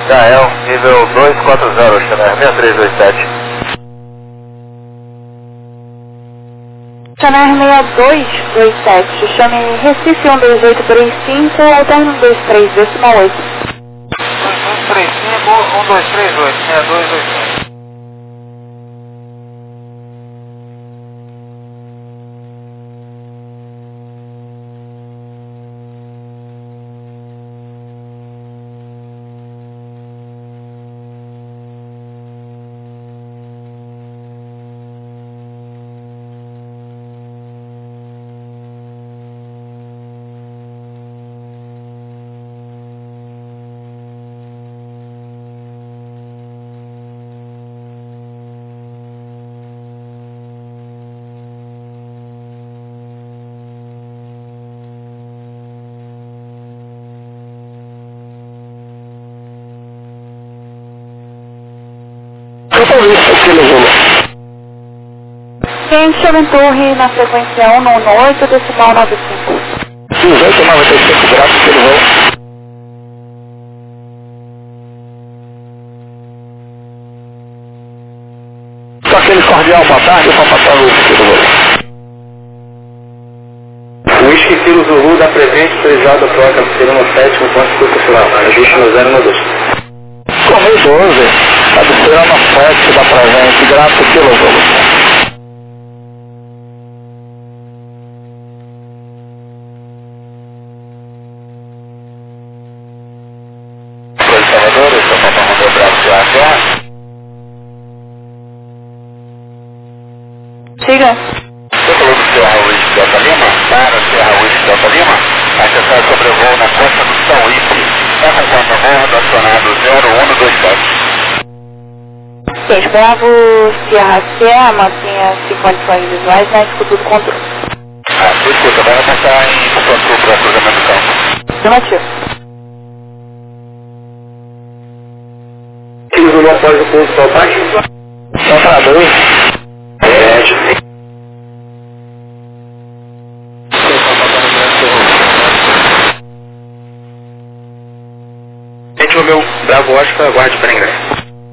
Gael, nível 240, Chanel 6327. Chanel 6227, chame Recife 12835, alterno 123, decimal 8. 2235, 1238, 6227. Quente, chame Torre na frequência 118, decimal 95. 1895, graças pelo voo. Só aquele cordial, boa tarde, para passar o pelo voo. O Whisky Kilo Zulu da presente, autorizado a troca do Sereno 7 com ponto institucional. Ajuste no 012. Correio 12, a do Sereno 7 da presente, graças pelo voo. Salvador, eu estou faltando o braço de Serra. Siga. Você falou do Serra Whisky Delta Lima? Para Serra Whisky Delta Lima, acessar sobrevoo na costa do São Ipe. É com conta-bordo acionado 0127. Quente, Bravo, Serra, mantenha-se condições visuais na escuta do controle. Escuta, vai passar em controle para cruzamento do campo. Afirmativo. Zulu após o ponto de ataque. Santa 2. Gente, o meu Bravo Oscar, aguarde para ingresso.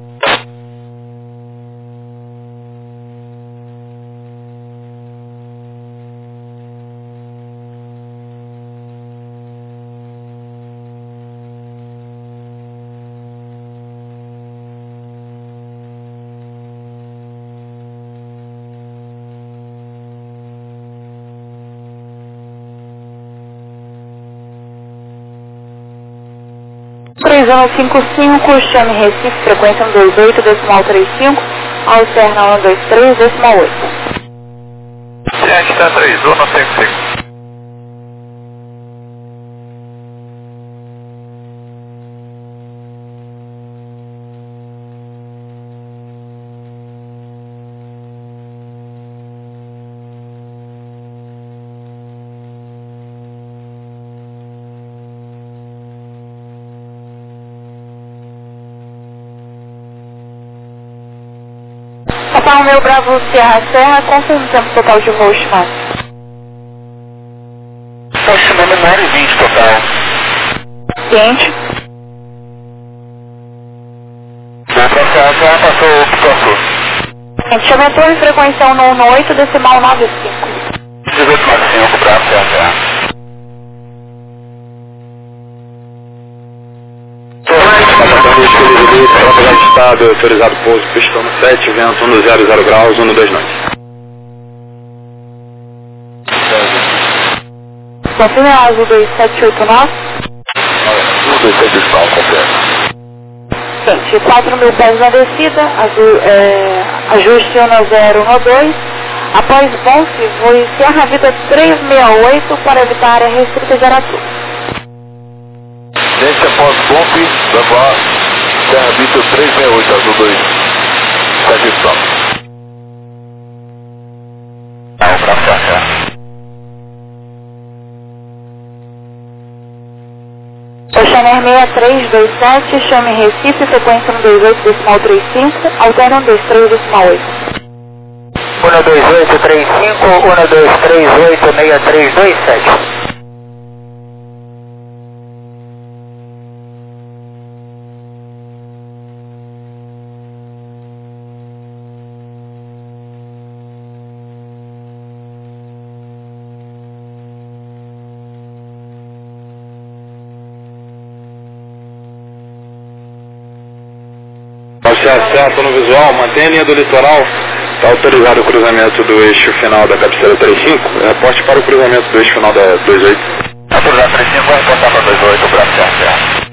Três 155, chame Recife, frequência 128, decimal 35, alterna 123, decimal 8. Gente, está 3155. Papai Romeu Bravo Serra, confirma o tempo total de voo estimado. Estou estimando 9h20 total. Quente. Vou para cá, já passou o Picoçu. Quente, chame a torre, frequência 118, decimal 95. 1895, Bravo Serra. Estado, autorizado pouso, pistão 7, vento 100 graus, 129. Confirme a azul 2789. Gente, 4.000 pés na descida, azul, ajuste 1012. Após Bonfe, voe Serra Vida 368 para evitar área restrita de Aratu. Gente, após Bonfe, vamos Serra Vida 368, azul 2, 7 stop. Para cá. Chanel 6327, chame Recife, frequência 128, decimal 35, alterna 123, decimal 8. 12835, 1238, 6327. Serra, estou no visual, mantém a linha do litoral. Está autorizado o cruzamento do eixo final da cabeceira 35. Reporte para o cruzamento do eixo final da 28. Autorizado 35, vai reportar para 28, Bravo Serra.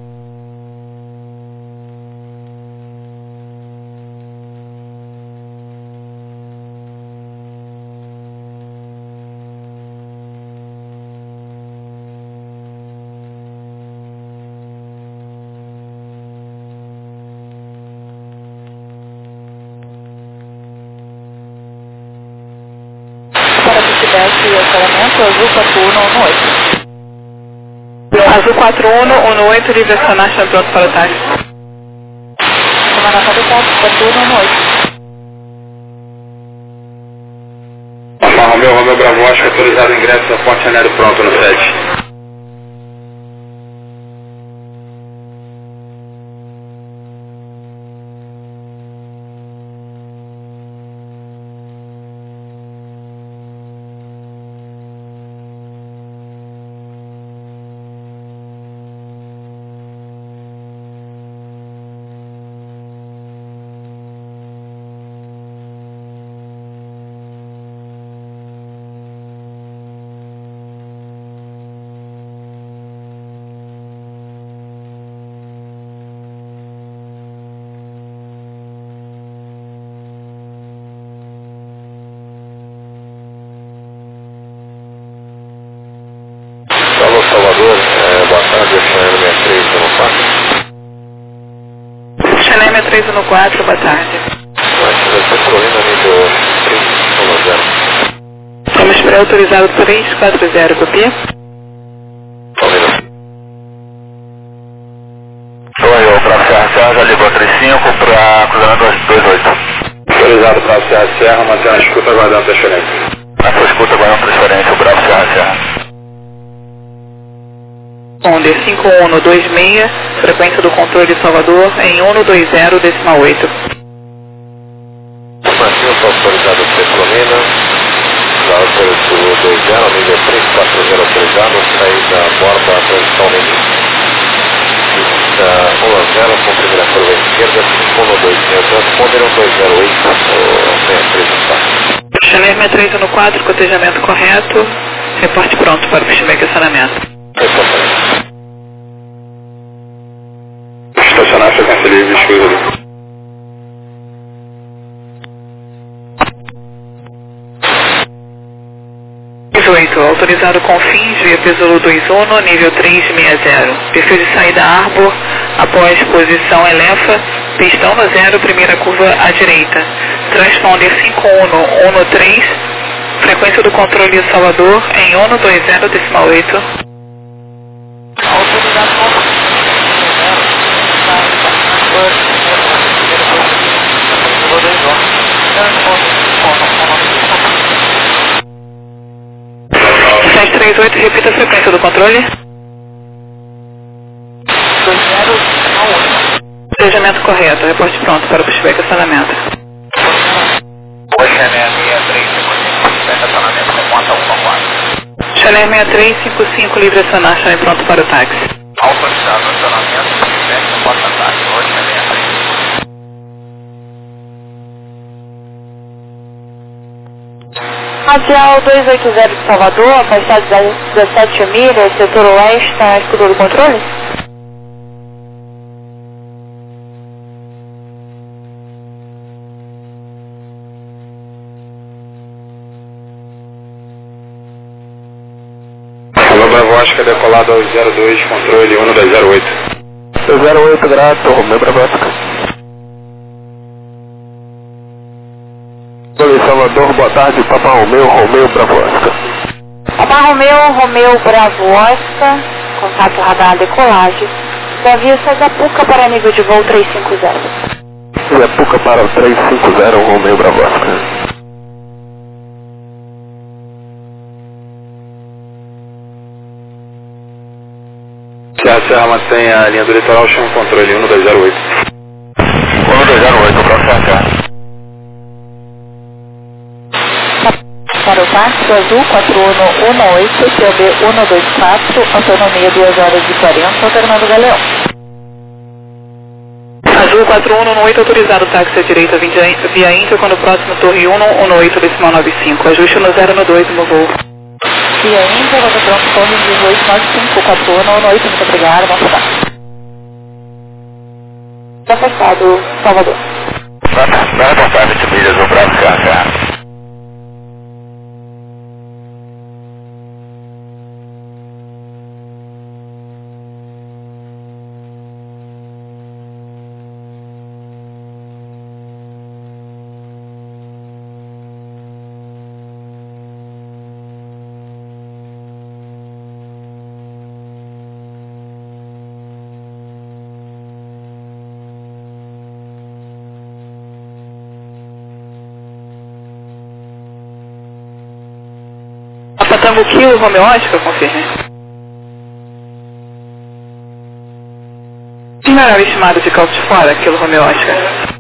Azul 4118, livre acionar, está pronto para o táxi. Comando Habitat, 4118. Romeu Bravo, acho que autorizado o ingresso a Ponte Aéreo pronto no 7. Salvador, boa tarde, Chanel 6314, boa tarde. Estamos pré-autorizado 340, copia? Oi, o Bravo Serra já ligou 35 para cruzamento 28. Autorizado Bravo Serra, mantém a escuta aguardando transferência. Na sua escuta aguardando transferência, o Bravo Serra. Onder 5126, frequência do controle de Salvador em 120,8. Martinho, autorizado Petrolina, já autorizou 20, nível 340 autorizado, saída borda, transição nível. Pista 10, com primeira curva esquerda, 126, transponder 208, 6314. Chanel 6314, cotejamento correto, reporte pronto para o pushback acionamento. Estacionar frequência livre, escusa ali. Autorizado com fins via Pesolo 21, nível 360. Perfil de saída Arbor, após posição Elefa, pistão no 0, primeira curva à direita. Transponder 5113, frequência do controle de Salvador em 120,8. Autorização. 738, repita a frequência do controle. 20,8. Planejamento correto, reporte pronto para o pushback acionamento. Chanel 6355, livre acionar, chame pronto para o táxi. Autorizado acionamento, pushback, porta táxi, hoje é 63. Radial 280 de Salvador, afastado 17 milhas, setor oeste, na escuta do controle? Alô, Bravosca, decolado ao 02, controle 1208. 08, grato, Romeu Bravosca. Salvador, boa tarde, Papa Romeu Bravosca. Papa Romeu Bravosca, contato radar decolagem. Da vista da Puca para nível de voo 350. Da Puca para o 350, Romeu Bravosca. Serra mantém a linha do litoral, chama o controle 1208. 1208, Bravo Serra. Para o táxi azul 4118, TB 124, autonomia 2 horas e 40, Fernando Galeão. Azul 4118, autorizado táxi à direita via Índia, quando o próximo torre 118, decimal 95. Ajuste no 0 no 2 no voo. Via Índia, quando o próximo torre 1895, 4118, muito obrigado, vamos lá. Afastado, Salvador. Vai apontar 20 milhas no Bravo KK. Tango Kilo, Romeo Oscar, confirme. Primeiro estimado de calço de fora, Kilo Romeo Oscar.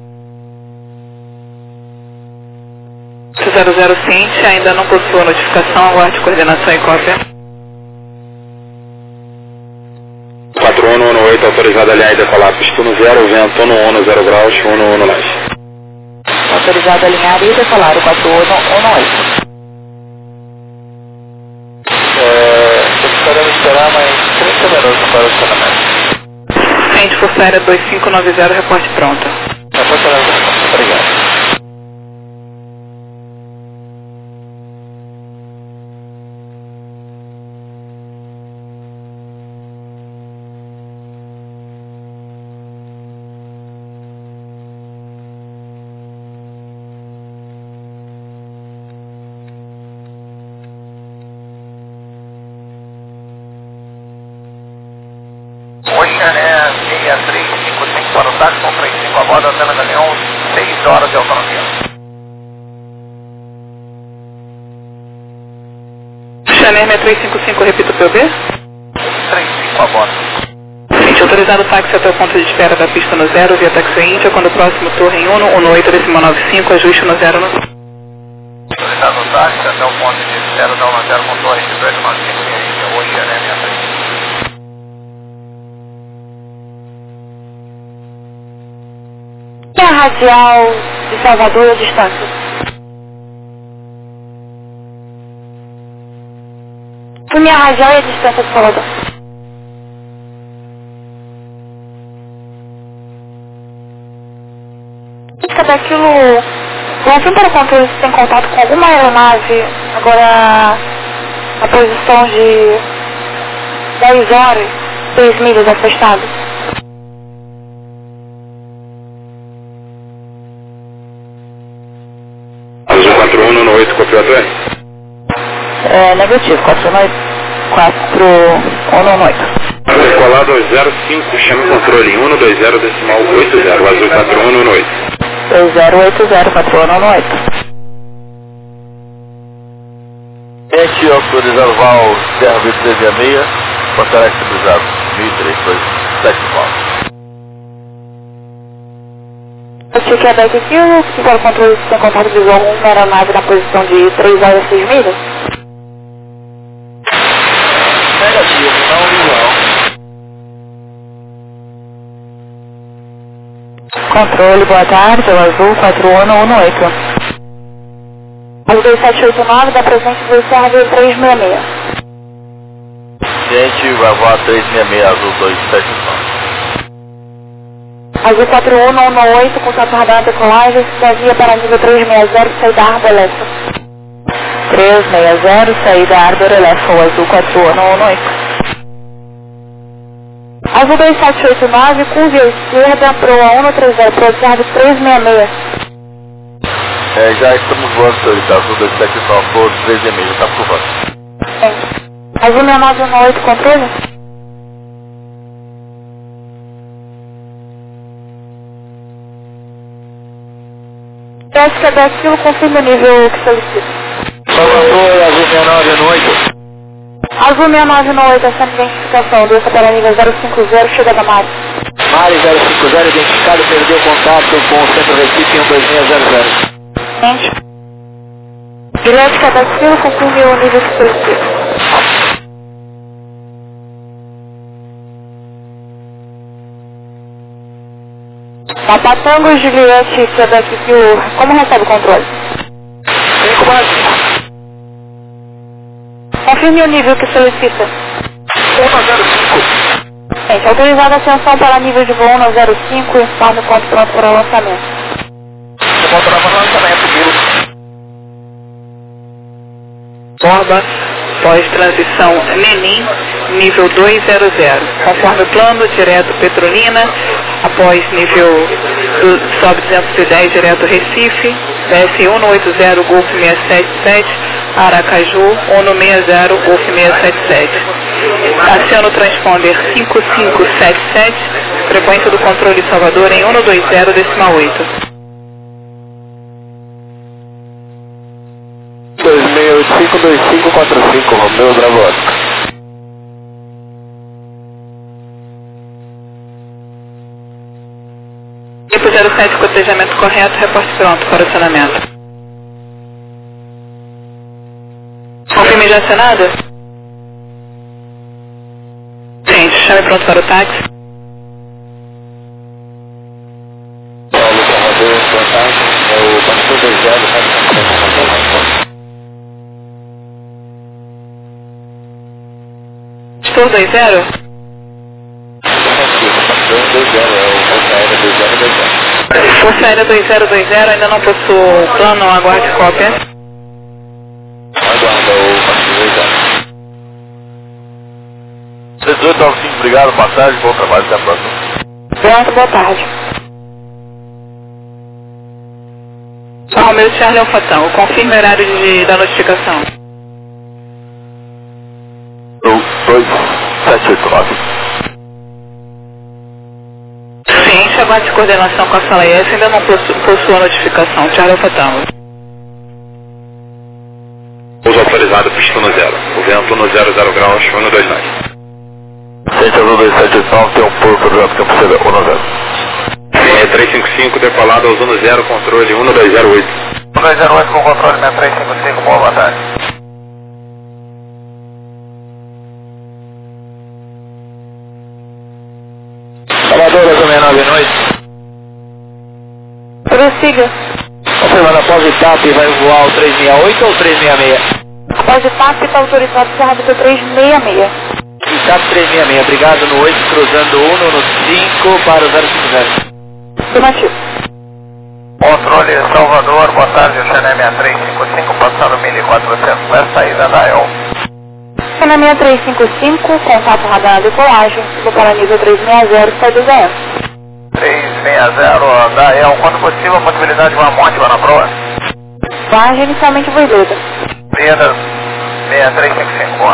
00 ciente, ainda não possua notificação, aguarde coordenação e cópia. 4118, autorizado aliar e decolar, pista no 0, vento no 10 graus, 11 leste. Autorizado alinhar e decolar o 4118. Podemos esperar mais 30 minutos para o estacionamento. Ciente Força Aérea 2590, reporte pronta. Reporte pronta, obrigado. Ocean Air 6355 para o táxi com 35 a bordo, Antena Galeão, 6 horas de autonomia. Ocean Air 6355, repita o PB. 35 a bordo. Ciente, autorizado táxi até o ponto de espera da pista no 0, via táxi Índia, quando o próximo torre em 118, decimal 95, ajuste no 0 no... Autorizado o táxi até o ponto de espera da 10 com torre de 295 via Índia, Ocean Air 63. E a radial de Salvador e a distância? Minha radial e a distância de Salvador? Cadê aquilo? Confirma para o controle se tem contato com alguma aeronave, agora na posição de 10 horas, 6 milhas afastado. Azul 4118, copiou a Negativo, 4118. Decolado aos 05, chame controle 120 decimal 80, Azul 4118. 2080, 4118. Este autorizado VAL Serra 2366, Fortaleza Civilizado 1003, 274. Você quer dar aqui ou se for o controle sem contato visual uma aeronave na posição de 3 horas e 6 milhas? Negativo, não visual. Controle, boa tarde, o Azul 4118. Azul 2789, da presente do Serra 366. Gente, vai voar 366, Azul 279. Azul 4118, contato radar decolagem, via para nível 360, saída Arbor Lessa. 360, saída Arbor Lessa, o Azul 4118. Azul 2789, curva à esquerda, proa 130, proa 366. Já estamos voando, senhorita, Azul 279, por 3,5, já está por voando. Azul 6918, controle? Peço que é daquilo, confirme o nível que solicita. Salvador, Azul 6918. Azul 6918, essa identificação, doença para nível 050, chega da Mari. Mari 050, identificado, perdeu contato com o Centro Recife 12600. Gente. Bilhete que é daquilo, confirme o nível que solicita. Papa Tango Juliette, Quebec Kilo, como recebe o controle? 5/5. Confirme o nível que solicita. 105. Gente, autorizada a ascensão para nível de voo 105, informe o ponto pronto para o lançamento. Controle para lançamento, Kilo. Borba, pós-transição Menin, nível 200. Conforme o plano, direto Petrolina, após nível sobe 210, direto Recife, BS 180, Golf 677, Aracaju, 160, Golf 677. Aciona o transponder 5577, frequência do controle Salvador em 120,8. 26852545, Romeu Bravo Oscar. Tipo 07, cotejamento correto, reporte pronto para acionamento. Confirme já acionado? Gente, chame pronto para o táxi. Paulo Salvador, boa tarde. É o Pastor 20, Estou 20? é o Força Aérea 2020. Força Aérea 2020, ainda não possuo plano, aguarde cópia. Aguarda o Pastor 20. 18 ao 5, obrigado, boa tarde, bom trabalho, até a próxima. Pronto, boa tarde. Romeu Charlie Alfatão, confirme o horário da notificação. 2789. Ciente, aguarde coordenação com a sala IS, ainda não possua notificação. Charlie Alfatão. Pouso autorizado, pista no 0. O vento no 00 graus, 129. Ciente azul 2789, tem um pouso autorizado, campo CD, 190. 6355, decolado ao zona 0, controle 1208. 1208 com controle 6355, boa tarde. Salvador, 269 noite. Prossiga. Confirmando após o TAP, vai voar o 368 ou 366? Após o TAP, está autorizado o árbitro 366. TAP 366, obrigado, no 8, cruzando 1, no 5 para o 050. Afirmativo. Controle Salvador, boa tarde, o Xané 6355, passando 1400, vai saída da EL. Cena 6355, contato radar decolagem, suba para nível 360, sai do ZE. 360 da EL, quando possível, a possibilidade de uma morte lá na proa? Vargem inicialmente voidada. Vida 6355, boa.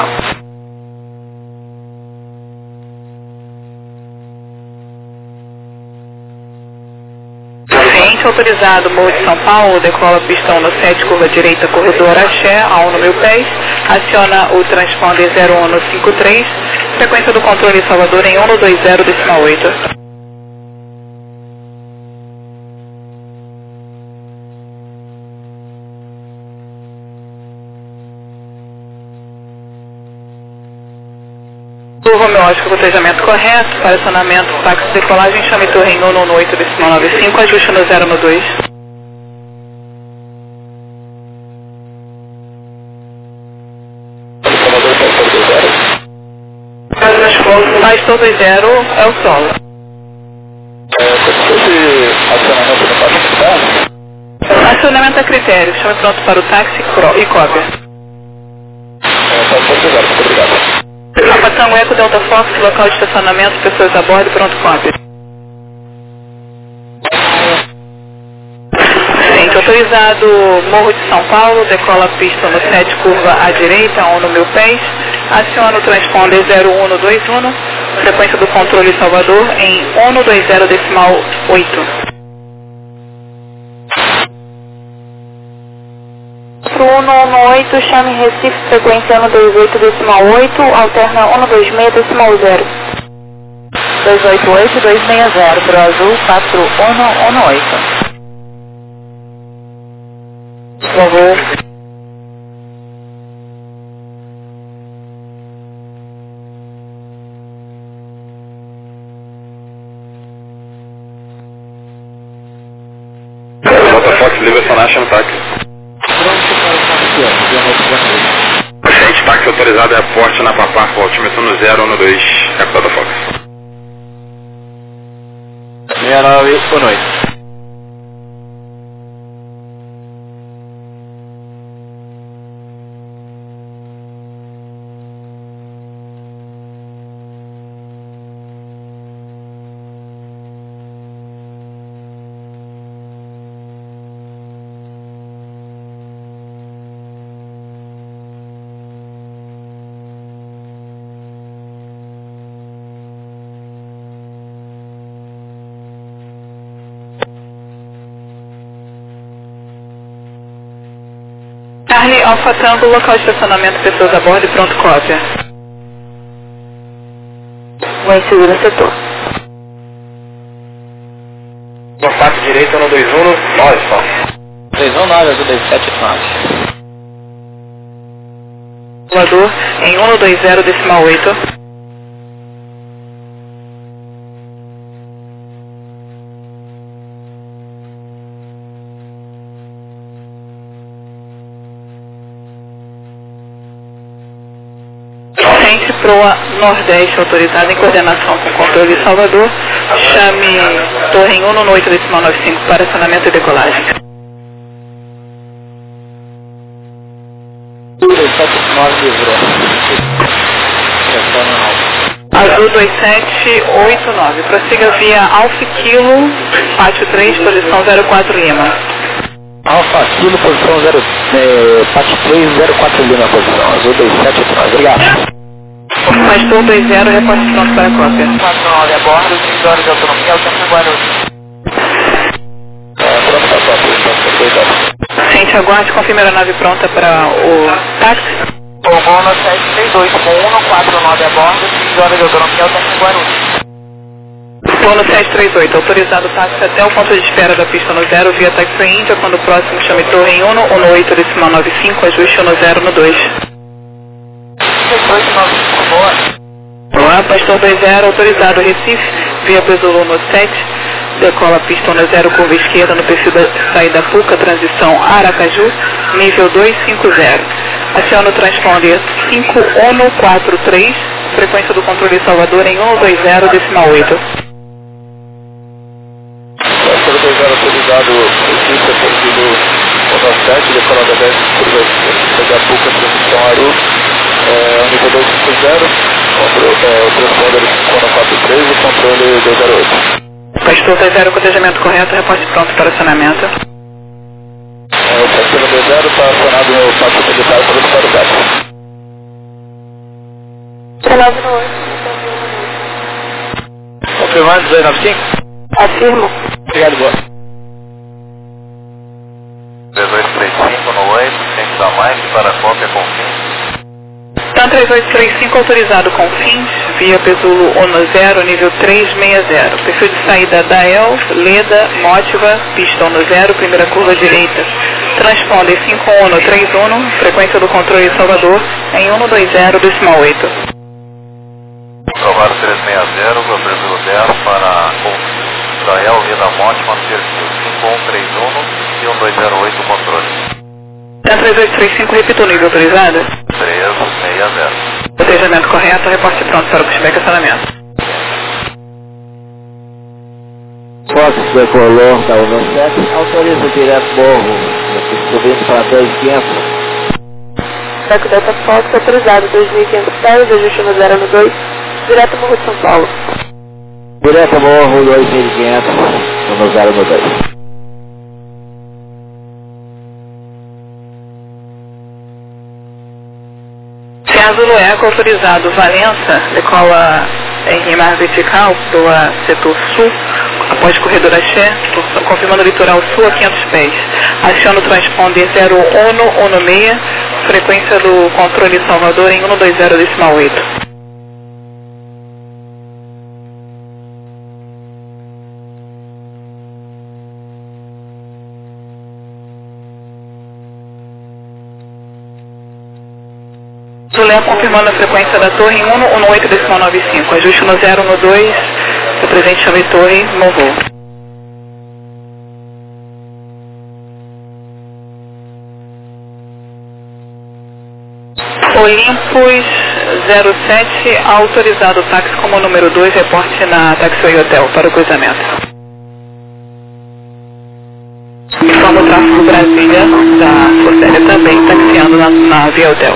Ciente, autorizado, Morro de São Paulo, decola pistão no 7, curva direita, corredor Axé, a 1 mil pés, aciona o transponder 0153, frequência do controle Salvador em 120,8. Romeu Oscar, cotejamento correto, para acionamento, táxi de decolagem, chame torre em 118,95, ajuste no 0 no 2. Faz todo 0 é o solo. Acionamento a critério, chame pronto para o táxi e cópia. Papa Tango Eco Delta Fox, local de estacionamento, pessoas a bordo, pronto cópia. Ciente, autorizado Morro de São Paulo, decola pista no 7, curva à direita, a 1 mil pés, aciona o transponder 0121, frequência do controle Salvador em 120,8. Pro 118, chame Recife, frequência 128,8, alterna 126,0. 288-260, pro azul 4118. Por favor. livre a sonar, chama o táxi. Paciente, táxi autorizado é aporte na Papar, altímetro no 012, capital da Fox. 69, boa noite. Charlie Alfa Tango, local de estacionamento, pessoas a bordo e pronto cópia. Uma insegura setor. Contato direito 121, 9, só. 319, azul 279. Voador em 120,8. Centro Proa Nordeste, autorizado em coordenação com controle de Salvador. Chame Torre em 118,95 para acionamento e decolagem. 279 livrou. Azul 2789. Prossiga via Alfa Kilo, pátio 3, posição 04 Lima. Alfa Kilo, posição 0, pátio 3, 04 Lima, posição. Azul 2789. Obrigado. Pastor 20, reporte pronto para a cópia. 49 a bordo, 5 horas de autonomia, o tempo Guarulhos. Pronto para a cópia, Ciente, aguarde, confirme a nave pronta para o táxi. Bono 732 com 149 a bordo, 5 horas de autonomia, o tempo Guarulhos. Bono 738, autorizado o táxi até o ponto de espera da pista no 0 via táxi Índia, quando o próximo chame Torre em 118,95, ajuste no 012. Olá, Pastor 20, autorizado Recife, via Pesolo no 7, decola pista no 0, curva esquerda no perfil da saída Puca, transição Aracaju, nível 250. Aciona o transponder 5143, frequência do controle Salvador em 120,8. Pastor 20, autorizado Recife, perfil do 7, decola da 10, curva saída Puca, transição Aru. Nível 250, o transponder 5143 e controle 208. Pastor 20, cotejamento correto, reporte pronto para acionamento. O Pastor 20 está acionado no pátio militar para o Estado. 398. Confirmando 295? Afirmo. Obrigado, boa. 3235 no 8, centro da mais para a cópia com fim. TAM 3835, autorizado com fins, via Pesulo 10, nível 360. Perfil de saída Dael, Leda, Mótiva, pistão no 0, primeira curva direita. Transponder 5131, frequência do controle Salvador em 120,8. Provar 360, o Pesulo 10 para Dael, Leda, Mótiva, perfil 5131 e 1208 controle. TAM 3835, repito o nível autorizado. 360. Cotejamento correto, reporte pronto para o pushback acionamento. Fox decolou da 17, autoriza direto morro, subindo para 2500. Seco Delta Fox, autorizado 2.500 pés, ajuste no 012, direto Morro de São Paulo. Direto morro 2500, no 012. Azul Eco, autorizado Valença, decola em rima vertical para setor sul, após corredor Axé, confirmando o litoral sul a 500 pés. Aciona o transponder 0116, frequência do controle Salvador em 120,8. Zulé confirmando a frequência da torre em 118,95. Ajuste no 012, o presente chame torre, no voo. Olympus 07, autorizado o táxi como número 2, reporte na Taxiway Hotel para o cruzamento. Informa o tráfego Brasília da Força Aérea também taxiando na Via Hotel.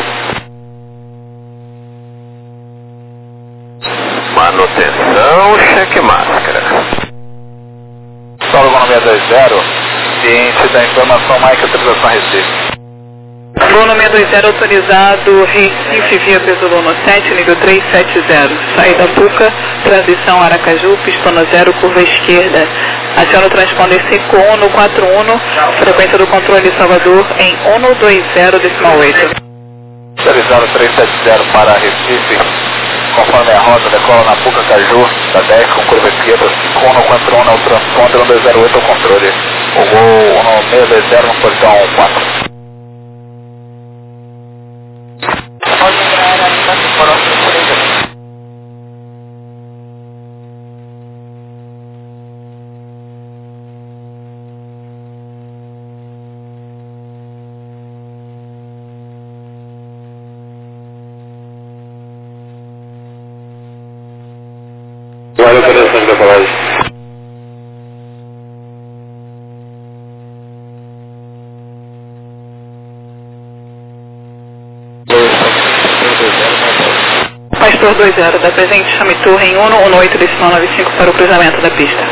Manutenção, cheque máscara. Solo 620, ciente da informação, Mike, autorização a Recife. Voo 620 autorizado, Recife via Pesolano 7, nível 370. Saída Puca, transição Aracaju, pistona 0, curva esquerda. Aciona o transponder 5141, frequência do controle Salvador em 120,8. Autorizado 370 para Recife, conforme a rota, decola na Puca Caju, da 10 com curva esquerda, 5141 é o transponder, 1208 é o controle. O voo 620 no portão 4. Pode entrar aí na próxima colheita. Guarda a operação de decolagem. Pastor 20, da presente chame torre em 118 decimal 95 para o cruzamento da pista.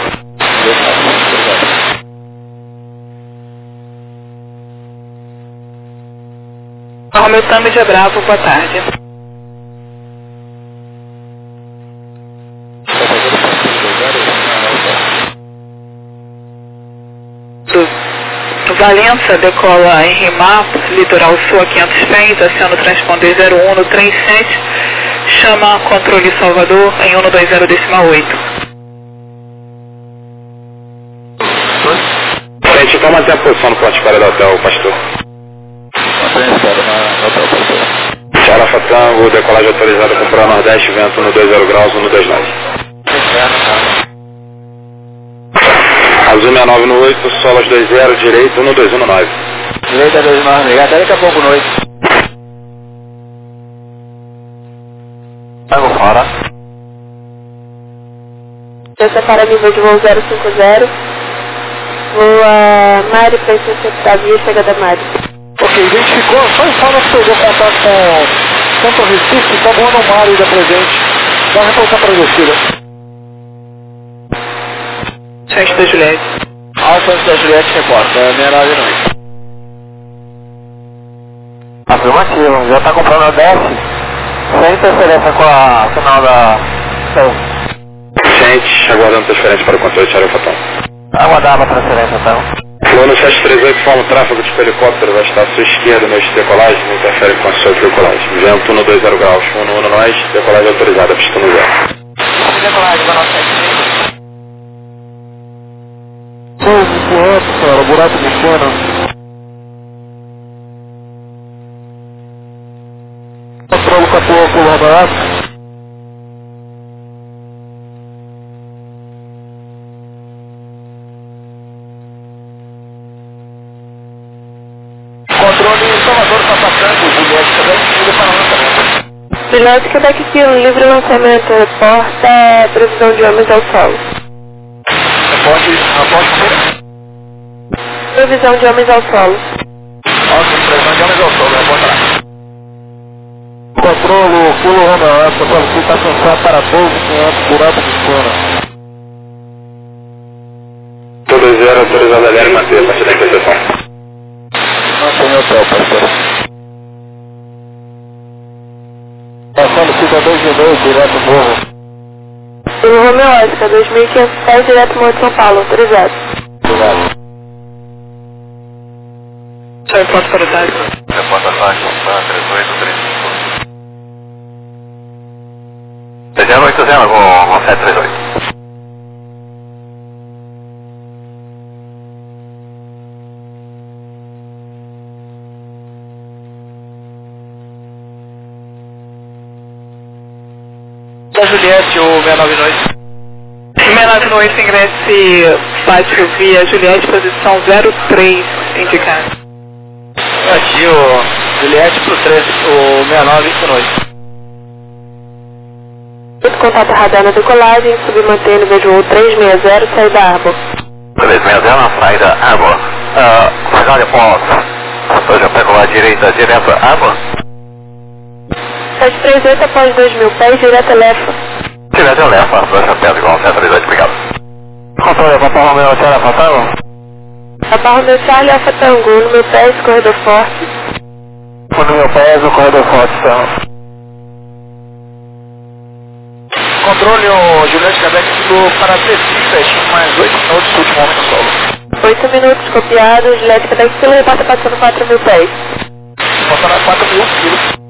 Romeu Tami de Bravo, boa tarde. Valença decola em Rimar, litoral sul a 500 pés, aciona o transponder 0137, chama controle Salvador em 120 decimal 8. Frente, então manter a posição no ponto de espera do hotel, pastor. Mantém a espera no hotel, pastor. Sierra Fatango, decolagem autorizada com Pro Nordeste, vento 120 graus, 129. Azul 69 no 8, Solas 20, direito 1219. Direita 29, ligar até daqui a pouco noite. Vamos fora. Essa para nível de voo 050. Voa Mari para interceptar a via chegada Mari. Ok, identificou, só informa que pegou contato com Santo Recife, está voando o Mário da presente. Dá uma reportar para a descida. Chante da Juliette. Alfa da Juliette reporta, 69 noite. Afirmativo, já está comprando a DS, sem interferência com a final da... Gente, aguardando transferência para o controle de Sierra Fatango. Aguardava a transferência, então. Voo no 738, forma o tráfego de helicóptero, vai estar à sua esquerda no eixo de decolagem, não interfere com a sua decolagem. Vento 120 graus, 11 nós, decolagem autorizada, pista no 0. Decolagem da nossa equipe. Empurrando, senhora, buraco pequeno. Controlo com a tua colaboração. Controle em Salvador está passando, Juliette, também liga para lançamento. Juliette, Quebec Kilo, livre lançamento, reporta previsão de homens ao solo. Reporte. Previsão de homens ao solo. Ótimo, previsão de homens ao solo, reportará. Controlo, pulo Romeo, essa solicitação para 12,500, buraco de cona. Todo 0 autorizado a Lério manter a partir da interseção. Mantém o hotel, pastor. Passando fica 2,5, direto morro. Pelo Romeo Oscar, 2.500 pés, direto Monte São Paulo, autorizado. Obrigado. Senhor, pode para o táxi. Reporta táxi, 3835. 3080 com 738. Da Juliette, o 698. 698, ingresse pátio via Juliette, posição 03, indicado. Aqui o Juliette pro 13, o 69 com noite. Contato radar na decolagem, submantendo nível de voo 360, saída Arbor. 360 na saída Arbor. Final de pontos. Eu já pego lá à direita, direto Arbor. 738 após 2.000 pés, direto Lefa. Direto Lefa, 270 igual 138, obrigado. Controle, Papa Romeo, Charlie Alfa Tango. Papa Romeo, Charlie Alfa Tango, número 10, corredor forte. O número 10, o corredor forte, então. Controle, o Juliette Quebec chegou para T5, mais 8 minutos, último homem no solo. 8 minutos, copiado, Juliette Quebec, pelo repassa passando 4.000 pés. Passando a 4.000 quilos.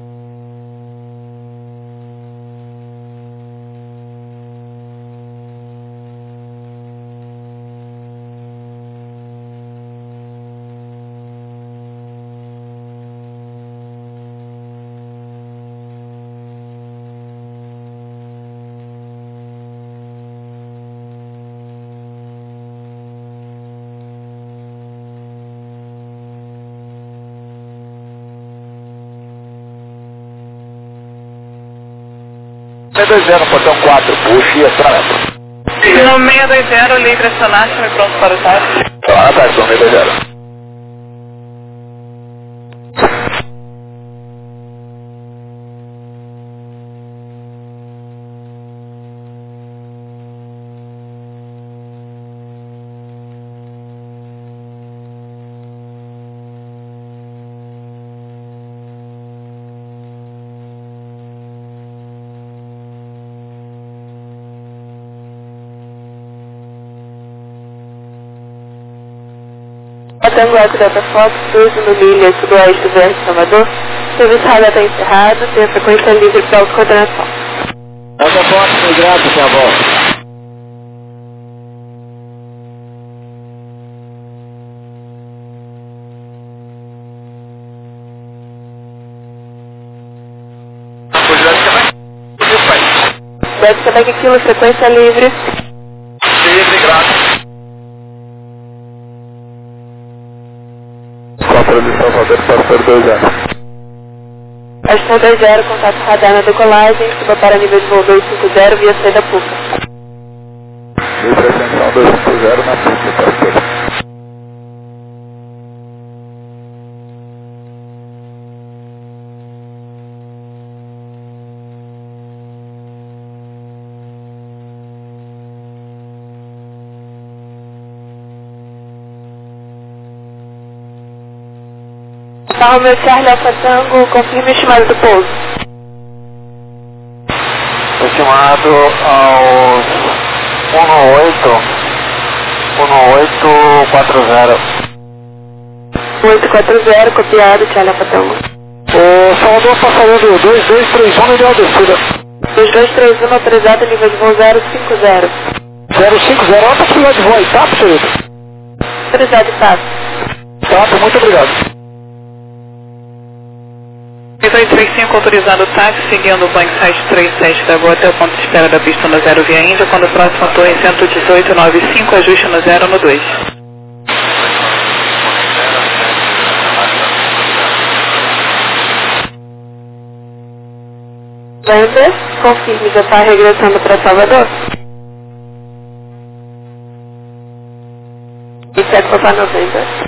C20, portão 4, puxe e acionamento. No 620, livre acionar-me pronto para o táxi. Tá lá na taxa, 620. Tango Eco Delta Fox, 12 no milha, sudoeste verso Salvador. Serviço radar está encerrado, tem a frequência livre para autocoordenação. Delta Fox, migrado, por favor. Delta Quebec Kilo, frequência livre. Livre, grato. Controle de Salvador, pastor 20. Astro 20, contato radar na decolagem, suba para nível de voo 250 via saída PUCA. Livre ascensão 250 na pista, pastor. Papa Romeo, Charlie Alfa Tango, confirme a chamada do pouso. Estimado aos 1840. 840, copiado, Charlie Alfa Tango. O Salvador passando 2231, ideal descida. 2231, autorizado, nível de voo 050. 050, alta possibilidade de voo aí, tá, senhorita? Autorizado, TAP. Tá, muito obrigado. 1835, autorizado o táxi, seguindo o Boeing 737 da Gol até o ponto de espera da pista no 0 via Índia, quando o próximo torre 11895, ajuste no 0 no 2. Vender, confirme, já está regressando para Salvador. E segue para 90.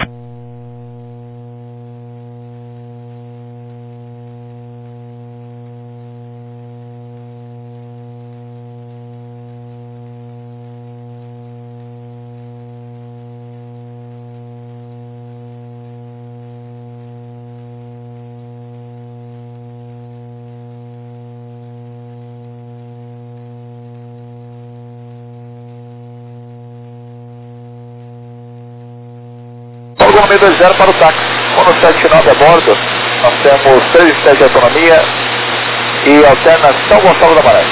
Algo 620 para o táxi. Quando 79 a bordo, nós temos 3 estágios de autonomia e alterna São Gonçalo da Maré.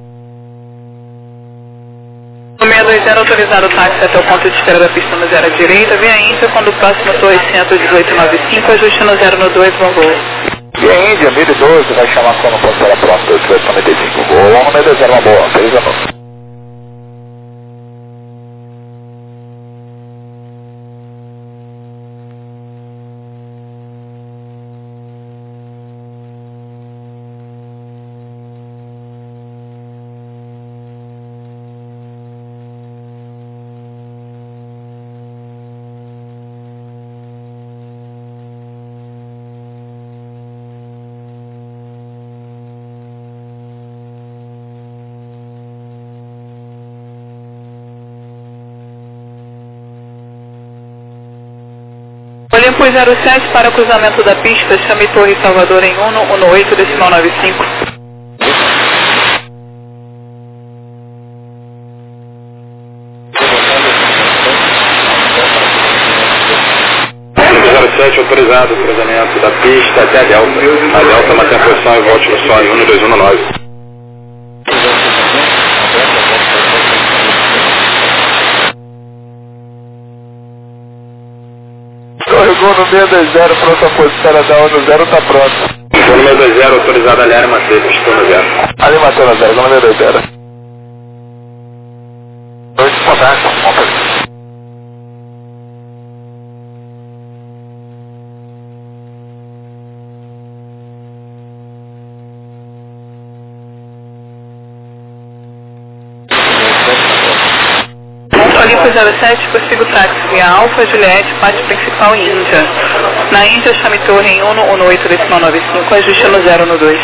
No 620, autorizado o táxi até o ponto de espera da pista no 0 à direita, via Índia, quando o próximo torre 11895, ajuste no 0 no 2, bom voo. E a Índia, 1012, vai chamar como ponto para a próxima, 1895. Voo 620, uma boa, feliz ano novo. Tempo 07 para cruzamento da pista, chame Torre Salvador em 118, decimal 95. Tempo 07 autorizado, cruzamento da pista até a Delta. A Delta mantém a posição e volte no SOI 12119. Corregou no 620, pronto a posição da 10, tá pronto. Estou no 620, autorizado ali, área manter, estou no 0. Ali bateu na 0, no 620. 2 contato, contato. Olimpo 07, prossiga o táxi via Alfa, Juliette, parte principal Índia. Na Índia, chame Torre em 118, decimal 95, ajuste no 0 no 2.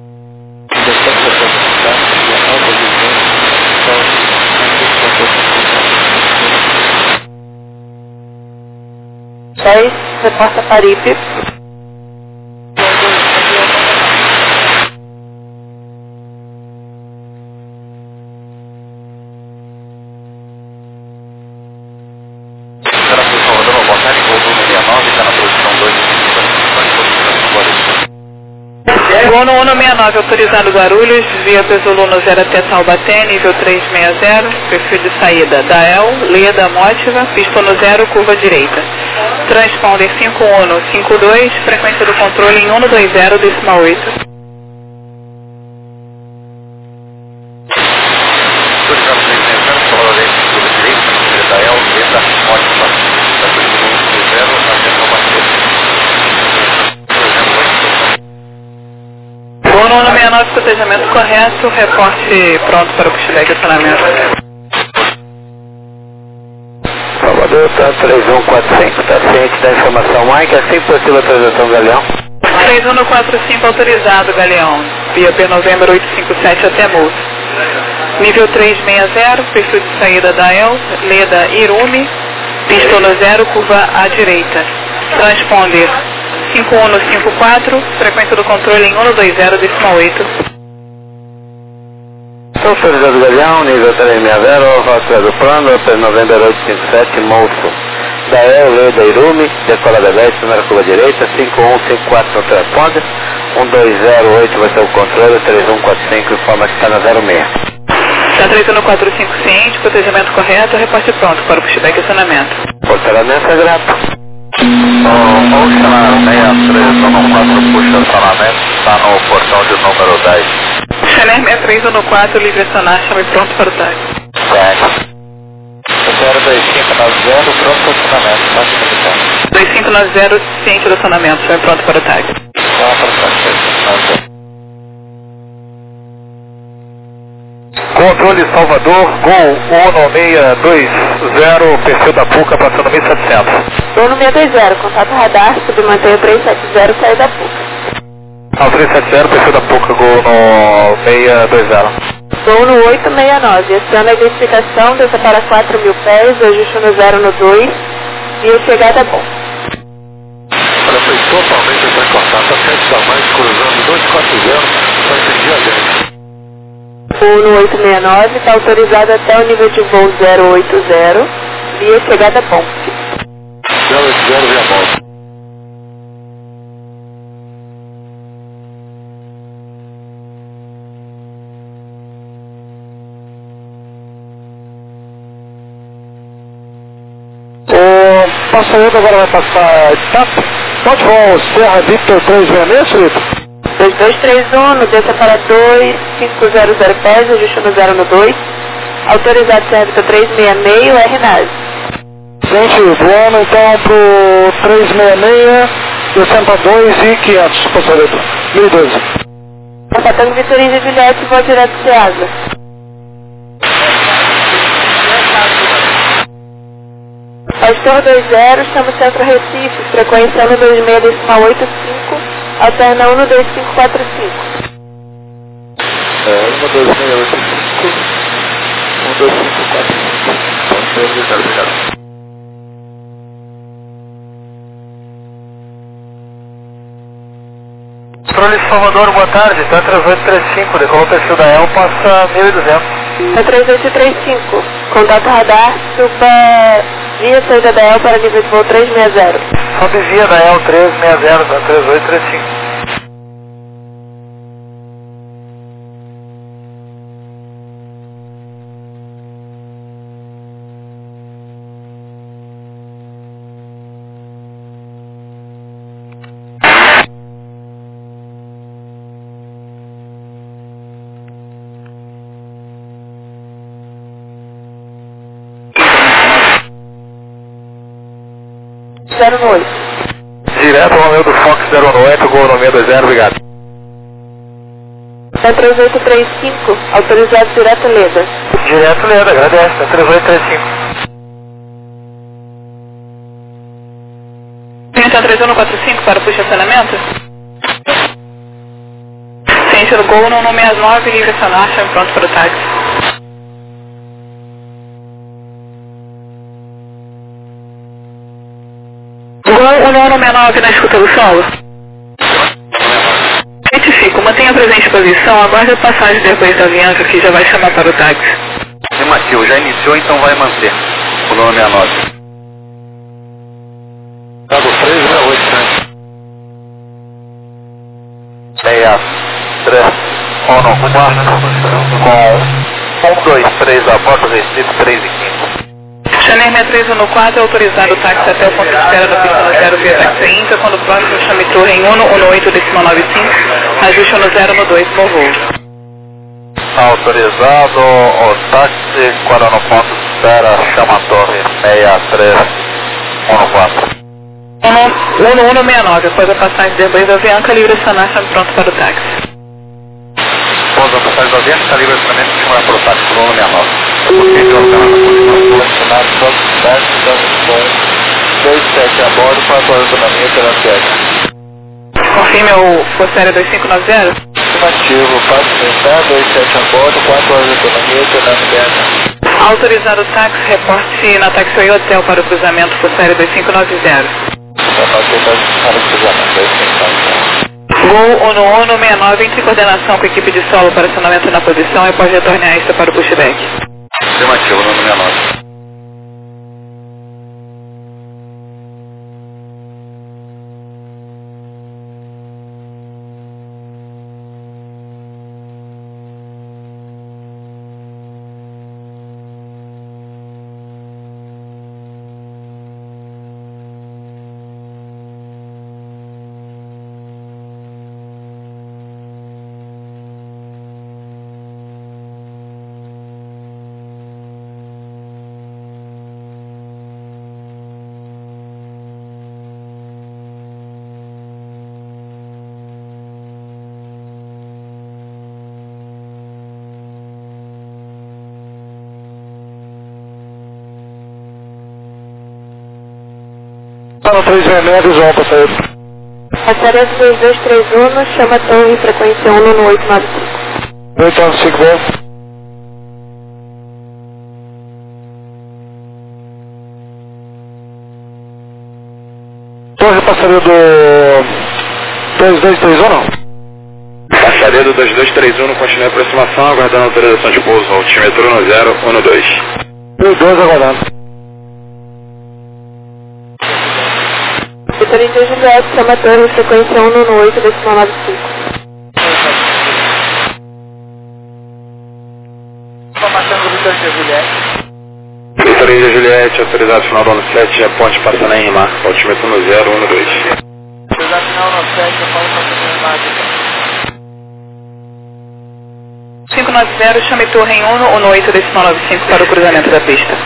Reporta Paripe. Gol no 169, autorizado Guarulhos, via Pesoluno 0 até Taubaté, nível 360, perfil de saída Dael, Leda, Mótiva, pista no 0, curva direita. Transponder 5152, frequência do controle em 120, decimal 8. Gol no 169, cotejamento correto, reporte pronto para o pushback e acionamento. Salvador, tá 3145, tá ciente da informação Mike, assim possível a transação Galeão. 3145 autorizado, Galeão, via P-Novembro 857 até Moço. Nível 360, perfil de saída Dael, Leda, Irumi, pista no 0, curva à direita. Transponder 5154, frequência do controle em 120, decimal 8. Autorizado Galeão, nível 360, rota do plano, P-Novembro 857, Moço. Dael, Leda, Irumi, decola da 10, primeira curva direita, 5154 no transponder, 1208 vai ser o controle, 3145 informa que está na 06. Está 3145 ciente, cotejamento correto, reporte pronto para o pushback e acionamento. Portelamento é grato. Ocean 6314, puxa acionamento, está no portão de número 10. Chanel 6314, livre acionar, chame pronto para o táxi. Certo. 02590, pronto para o acionamento, pode comunicar. 2590, ciente do acionamento, chame pronto para o táxi. Controle Salvador, Gol 1620, perfil da PUCA passando 1700. Gol no 620, contato radar, submantenha 370, saída da PUCA. Ao 370, perfil da PUCA, Gol no 620. Gol no 869, aciona a identificação, desça para 4.000 pés, ajuste no 0 no 2, via chegada bom. Olha, foi totalmente desencortado, a 7 da mais, cruzando 240, só entendi a gente. Gol no 869, está autorizado até o nível de voo 080, via chegada bom. 080 via volta. O passageiro agora vai passar etapa. Pode voar Serra Victor 366, Felipe? 2231, desça para 2500 pés, ajuste no 0 no 2, autorizado Serra Victor 366, RNAS. Gente, voando então pro 366, descendo para 2.500, passageiro, 1012. Tango Vitorino e Juliette, voo direto de Ceasa. Pastor 20, estamos Centro Recife, frequência 126,85, alterna 12545. 12685, 12545, obrigado. Controle de Salvador, boa tarde, tá 3835, decolou perfil da EL, passa 1200. Tá 3835, contato radar, suba via saída da EL para nível de voo 360. Sobe via da EL 360, tá 3835. Direto ao meu do Fox 018, Gol no 620, obrigado. Tá 3835, autorizado direto Leda. Direto Leda, agradece, tá 3835. Então 3145 para o estacionamento. Ciência do Gol no 69, livre acionar, chame pronto para o táxi. Gol 169 na escuta do solo. Retifico, mantenha presente posição, aguarde a passagem depois da Avianca que já vai chamar para o táxi. Afirmativo, já iniciou, então vai manter. O nome é 69. Tá do 368, né? 63, ONO 4, com 123 a bordo, restrito 3 e 5. Chanel 63114 autorizado o táxi até o ponto de espera da pista no 0 via taxi Inter, quando o próximo chame torre em 118,95, ajuste no 0 no 2 por voo. Autorizado o táxi, quando no ponto de espera, chama a torre 6314. 1169, após a passagem depois da Avianca, livre acionar, chame pronto para o táxi. Após a passagem da Avianca, livre acionamento, chama para o táxi, o nome é 69. Selecionado só cidade, estamos com 27 a bordo, 4 horas da manhã pela TEC. Confirme o Forcéria 2590. Afirmativo, passo tentar, 27 a bordo, 4 horas da manhã pela TEC. Autorizado o táxi, reporte na Taxiway Hotel para o cruzamento Forcéria 2590. Gol ONU 69, entre coordenação com a equipe de solo para acionamento na posição e pode retornar a esta para o pushback. Afirmativo, nome 69. Para 360, João, para sair. Açaré 2231, chama a torre, frequência 1 no 895. 895, bom. Torre passaria do 2231, não? Passaria do 2231, continua a aproximação, aguardando a autorização de pouso, altimetro no 012. 12 aguardando. Vitor Índia Juliette, chama a torre, frequência 1 no 895. Informação do Vitor Índia Juliette. Vitor Índia Juliette, autorizado final do ano 7, a ponte passando em Rimar, altímetro no 012. Autorizado final do ano 7, a ponte passando em Rimar. 590, chame torre em 1 no 8,95 para o cruzamento da pista.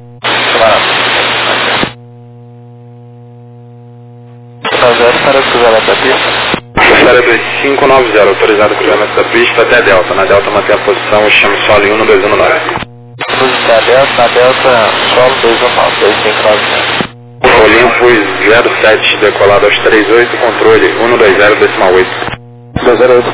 Para o cruzamento da pista. Passaria 2590, autorizado o cruzamento da pista até Delta. Na Delta mantém a posição, chame solo em 12119. Posição Delta, na Delta, solo 219, 2590. Olympus 07, decolado aos 38, controle 120,8. 208.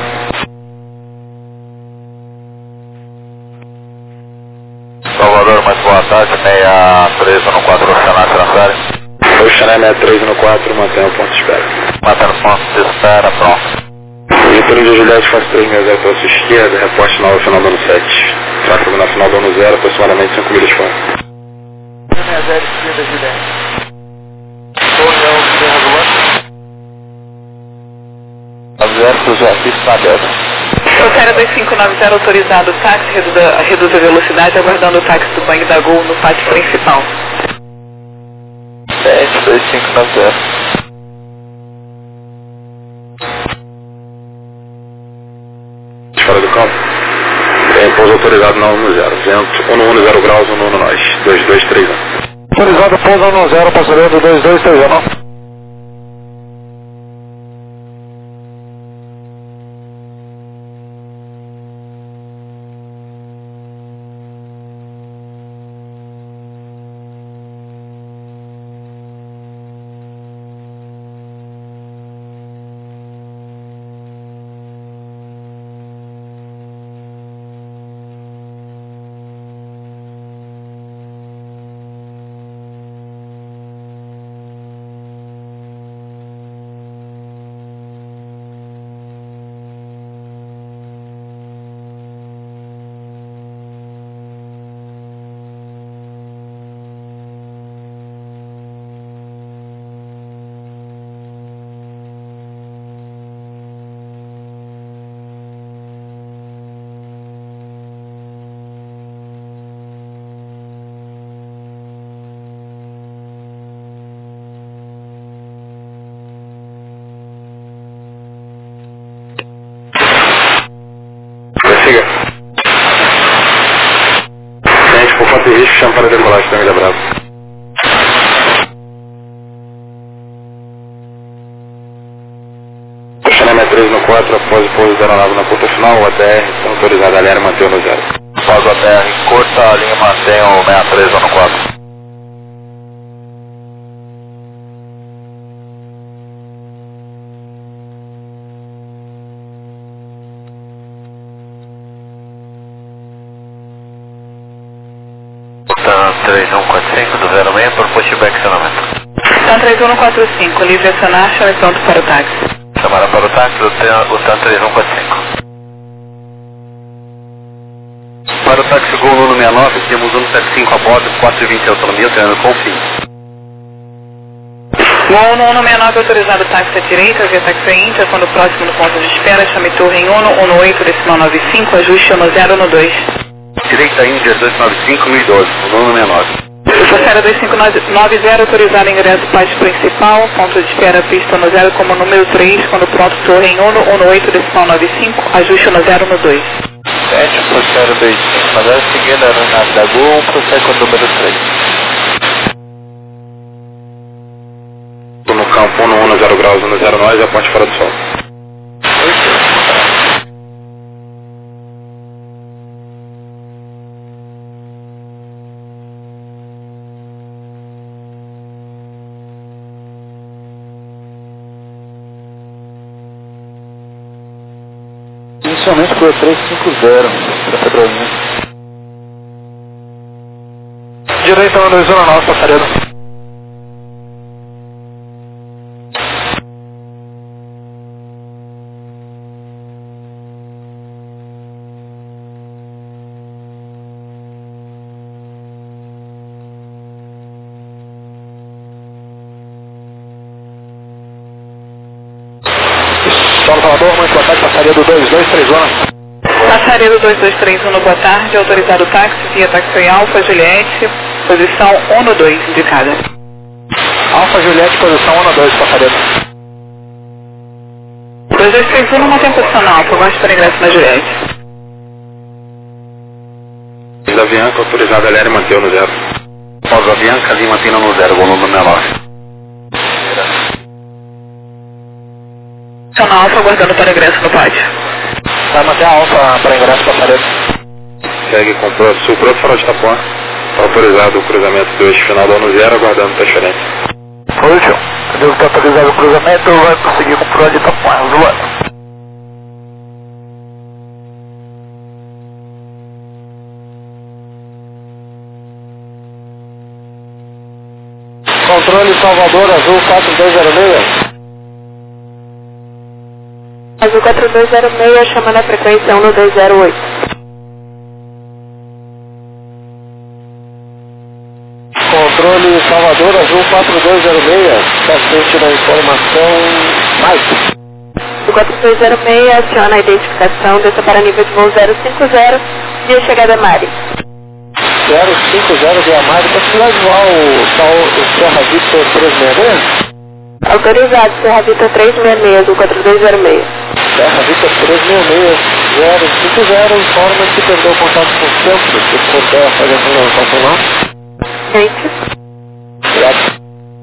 Salvador, muito boa tarde, 6314, Oxaná, Transfere. Oxaná 6314, mantém o ponto de espera. Mantém o ponto de espera, pronto. Setor de Juliette, faz 360 para a sua esquerda, reporte final final do ano 7. Tráfego na final do ano 0, aproximadamente 5 milhas fora. 360, esquerda, Juliette. Torreão, bem regulante. 90, cruzou a pista, está aberta. Fronteira 2590 autorizado, táxi, reduz a velocidade, aguardando o táxi do Bang da Gol no pátio principal. 2590. Fora do campo. Tem pouso autorizado na 10, vento 110 graus, 1 no nós, 2231. Autorizado pouso 10, passageiro 2231. Siga. Gente, por conta de risco, chama para decolagem, também da Bravo. Puxando 13 no 4, após o pouso da aeronave na ponta final, o ATR está autorizado a linha manter no 0. Após o ATR, corta a linha, mantém o 63 no 4. TAM 3145 do 06 por pushback acionamento. TAM 3145, livre acionar, chame pronto para o táxi. Chamada para o táxi, o TAM 3145. Para o táxi Gol 169, temos 175 a bordo, 420 de autonomia, treinando com o fim. Gol 169 autorizado, táxi à direita, via táxi Índia, quando próximo do ponto de espera, chame torre em 118, decimal 95, ajuste no 0 no 2. Direita Índia 295, 1012, 169. Fronteira 2590 autorizado ingresso pátio principal, ponto de espera pista no 0 como número 3, quando pronto torre em 118, decimal 95, ajuste no 0 no 2. 7, procede 2590, seguindo a aeronave da Gol, procede com o número 3. No campo 110 graus, 10 nós, a ponte fora do sol. Inicialmente foi 350, para Pedrolinha. Direita 129, passageiro. Salvador, muito boa tarde, passaria do 2231. Passaria do 2231, boa tarde, autorizado táxi, via táxi Alfa Juliette, posição 1 no 2, indicada. Alfa Juliette, posição 1 no 2, passaria. 2231 não tem posição na Alfa, gosto para ingresso na Juliette. Da Bianca, autorizado a LR manteu no 0. Após a Bianca, ali mantendo no 0, volume 69. Posição na Alfa, aguardando para ingresso no pátio. Vai manter a Alfa para ingresso, passaria. Segue com o sul pronto fora de Tapuã. Autorizado o cruzamento do eixo final do ano 0, aguardando transferência. Oi, tio. Cadê o que autorizado o cruzamento? Vai conseguir com o pro de Tapuã, zoando. Controle Salvador Azul 4206. Azul 4206 chamando a frequência 1208. Controle Salvador, Azul 4206, paciente da informação Mike. Azul 4206 aciona a identificação, desça para nível de voo 050, via chegada Mari. 050 de Amado, para finalizar o Serra Victor 366? Autorizado, Serra Victor 366, Azul 4206. Serra Victor 366, 050, informa que perdeu o contato com o centro, se puder fazer a finalização por lá. Gente. Obrigado.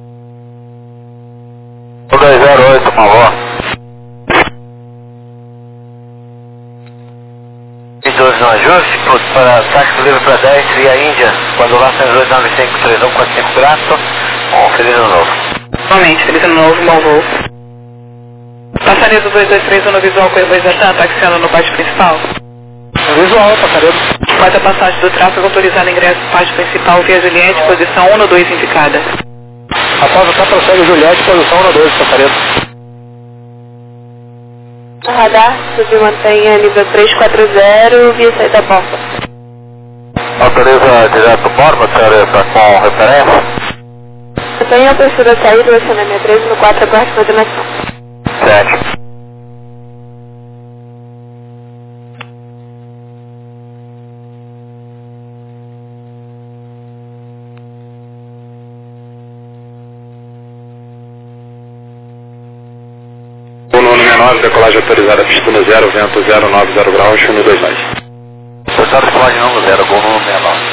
208, Maló. 22 no ajuste, para táxi livre para 10 via Índia, quando lá São 295-3145 grato, feliz ano novo. Igualmente, feliz ano novo, bom voo. Passaria do 2231 no visual com o Iboizatã, taxiando no pátio principal. Visual, passaria. Após a passagem do tráfego, autorizado ingresso no pátio principal via Juliette, posição 1 no 2 indicada. Após o prossegue Juliette, posição 12, passaria. Radar, submantenha nível 340, via saída da porta. Autoriza direto bordo, senhorita, com referência? Mantenha a postura saída, acionamento 13 no 4, aguarde coordenação. 7. Decolagem autorizada, pista no 0, vento 090 graus, 129. Portanto, decolagem número 0, gol número 69.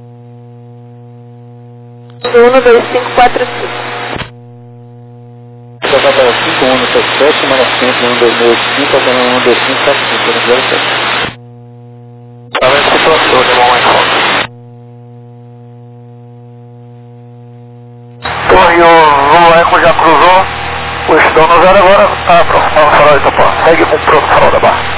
12545. Total 5177, manacente 1265, até 12545, 07. Estava em situação de momento. Torre, o Eco já cruzou. O estão no 0 agora está aproximando o farol de Itapó. Segue com o próprio farol da barra.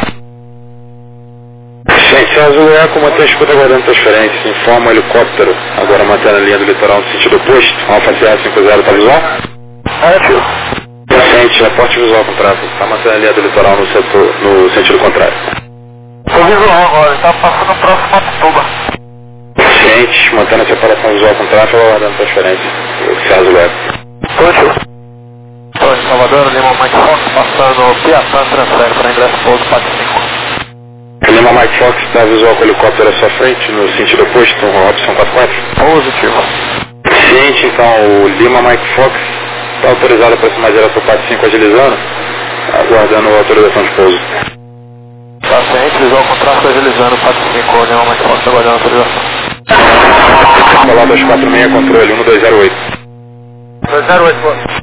Gente, Azul Eco mantém a escuta aguardando transferência. Informa o helicóptero, agora mantendo a linha do litoral no sentido oposto. Alfa CA50, tá visual? Negativo. Gente, reporte visual com tráfego. Está mantendo a linha do litoral no sentido contrário. Estou visual agora, está passando próximo a Pituba. Gente, mantendo a separação visual com tráfego, aguardando transferência. O Azul Eco. Negativo. Torre Salvador, Lima Mike Fox, passando Piatã, transfere para ingresso pouso 45. Lima Mike Fox está visual com o helicóptero à sua frente, no sentido oposto, Robson 44. Positivo. Gente, então, o Lima Mike Fox está autorizado para aproximar direto ao 45 agilizando, aguardando a autorização de pouso. Paciente, visual com tráfego agilizando 45, Lima Mike Fox, aguardando a autorização. Colar 246, controle 1208. 208, boa.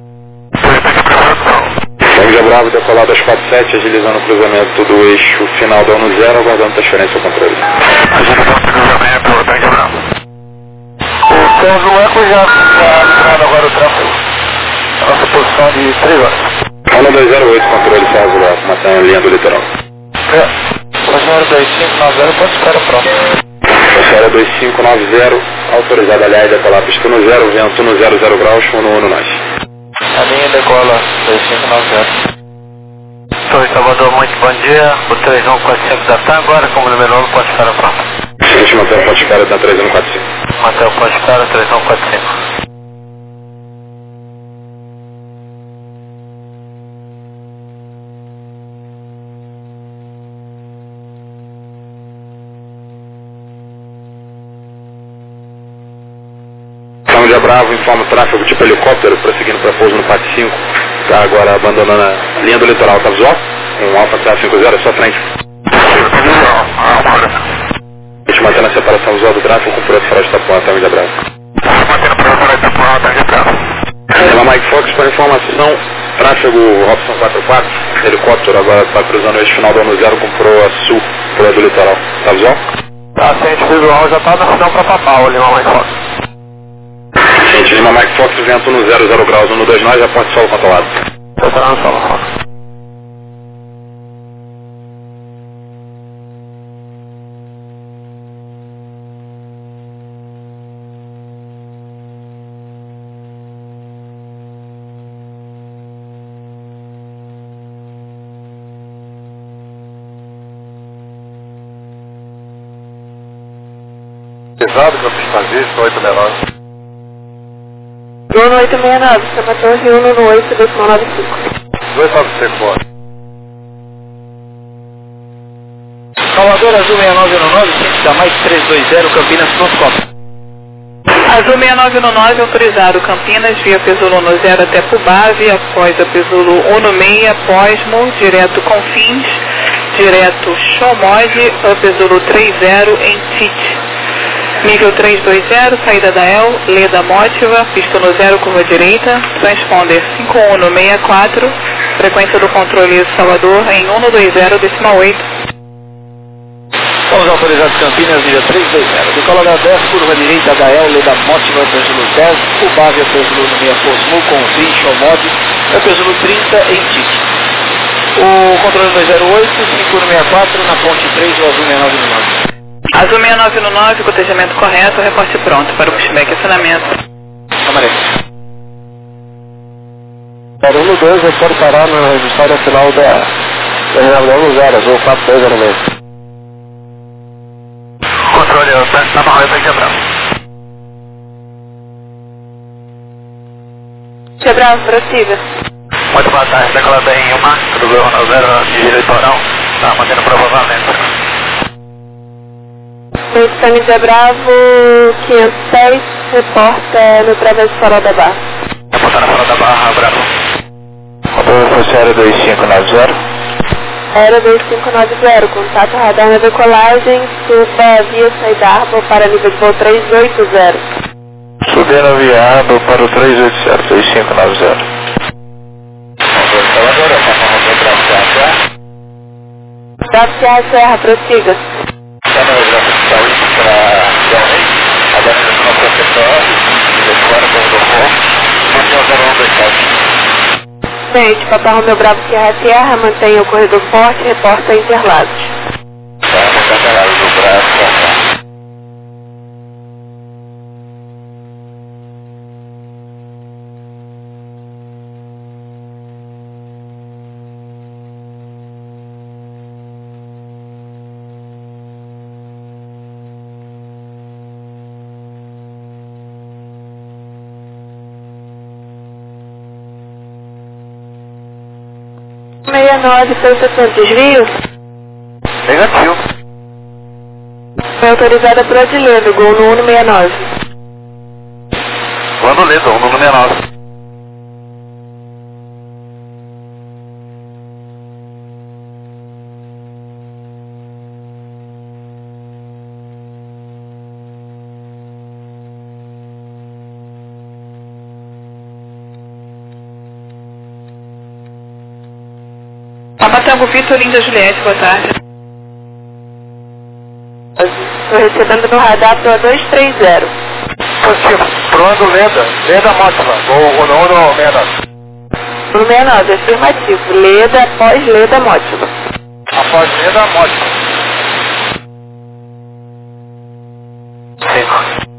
Tango Bravo, decolar 247, agilizando o cruzamento do eixo final da 10, aguardando transferência ao controle. Agilizando o cruzamento, Tango Bravo. O Tango Eco já está liberando agora o tráfego. A nossa posição de 3 horas. 1208, controle Sérgio Eco, mantendo a linha do litoral. Passageiro 2590, pode esperar pronto. Passageiro 2590, autorizado aliás, decolar pista no 0, vento no 00 graus, 119. A linha decola 2590. Torre Salvador, muito bom dia. O 3145 da TAM agora, como número 9, pode esperar pronto. Gente, mantém o ponto de espera da 3145. Mantém o ponto de espera 3145. Tango Bravo, informa o tráfego tipo helicóptero, prosseguindo para pouso no PAT 5. Está agora abandonando a linha do litoral, tá visual? Um Alfa CA50 à sua frente. A gente mantendo a separação visual do tráfego com o piloto farol de Itapuã, Tango Bravo. Mantendo o piloto farol de Itapuã, Tango Bravo. Lima Mike Fox, para informação, tráfego Robson 44, helicóptero agora está cruzando o eixo final do 10, com proa sul, proa do litoral, tá visual? Paciente visual já está na final para papar, o Lima Mike Fox. Gente, Lima Mike Fox, vento no 00 graus, 129, já ponte solo controlado. Já está no solo, Fox. Pesado, Campos Nazista, 869. Uno 869, Santa Torre, Uno no 8,95. 295, bora. Salvador, Azul 6919, ciente da Mike 320, Campinas, pronto, copa. Azul 6919, autorizado Campinas, via Peso 10 até Pubave, após a Peso 16, Posmo, direto Confins, direto Chomode, a Peso 30 em Tite. Nível 320, saída da El, Leda Mótiva, pista no 0, curva direita, transponder 5164, frequência do controle Salvador em 120,8. Vamos autorizados Campinas, nível 320. Decola da 10, curva direita da El, Leda Mótiva, Peso 10, Pubave, Peso no 6, Posmo, Confins, Chomode, a Peso 30 em Tite. O controle 208, 5164, na ponte 3, o Azul 6919. Azul 6919, cotejamento correto, reporte pronto para o pushback e acionamento. Camaré. Para 12, reportará no registro final da Regional 0, Azul 4206. Controle, está na rota quebrado. Quebrado, prossiga. Muito boa tarde, decolada em Ilmar, do Regional 0, atingir o litoral, está mantendo provavelmente. Camisa Bravo 506, reporta no Travessa Farol da Barra. Reportar na Farol da Barra, Bravo. Controle foi Aero 2590. Aero 2590, contato radar na decolagem, suba via saída Arbor para nível de voo 380. Subindo a via Arbor para o 380, 2590. Controle Salvador, a plataforma do Bravo Serra. Bravo Serra, prossiga. Está no gráfico saúde para Delrey, agora no nosso assessor, agora com o Dr. Romeu 0127. Gente, Papa Romeu Bravo Serra, mantenha o corredor forte, reporta Interlagos. Está carregado do Bravo. Foi o setor de desvio? Negativo. Foi autorizada por Adiledo, gol no 169. Quando Ledo, 169. Papatango Vitor, Linda Juliette, boa tarde. Estou recebendo no radar para 230. Positivo. Pronto, Leda Mótiva, ou no 69. No 69, afirmativo. Leda após Leda Mótiva. Após Leda Mótiva. 5.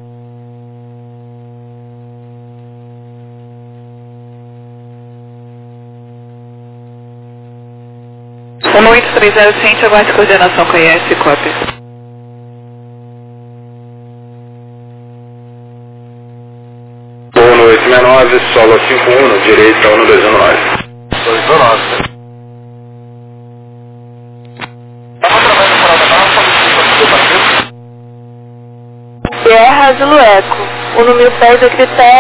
O 830 ciente, aguarde coordenação com a IS, cópia. Uno 869, solo 51, direita 1219. 219. Guerra Zulu Eco. O número 10 é critério.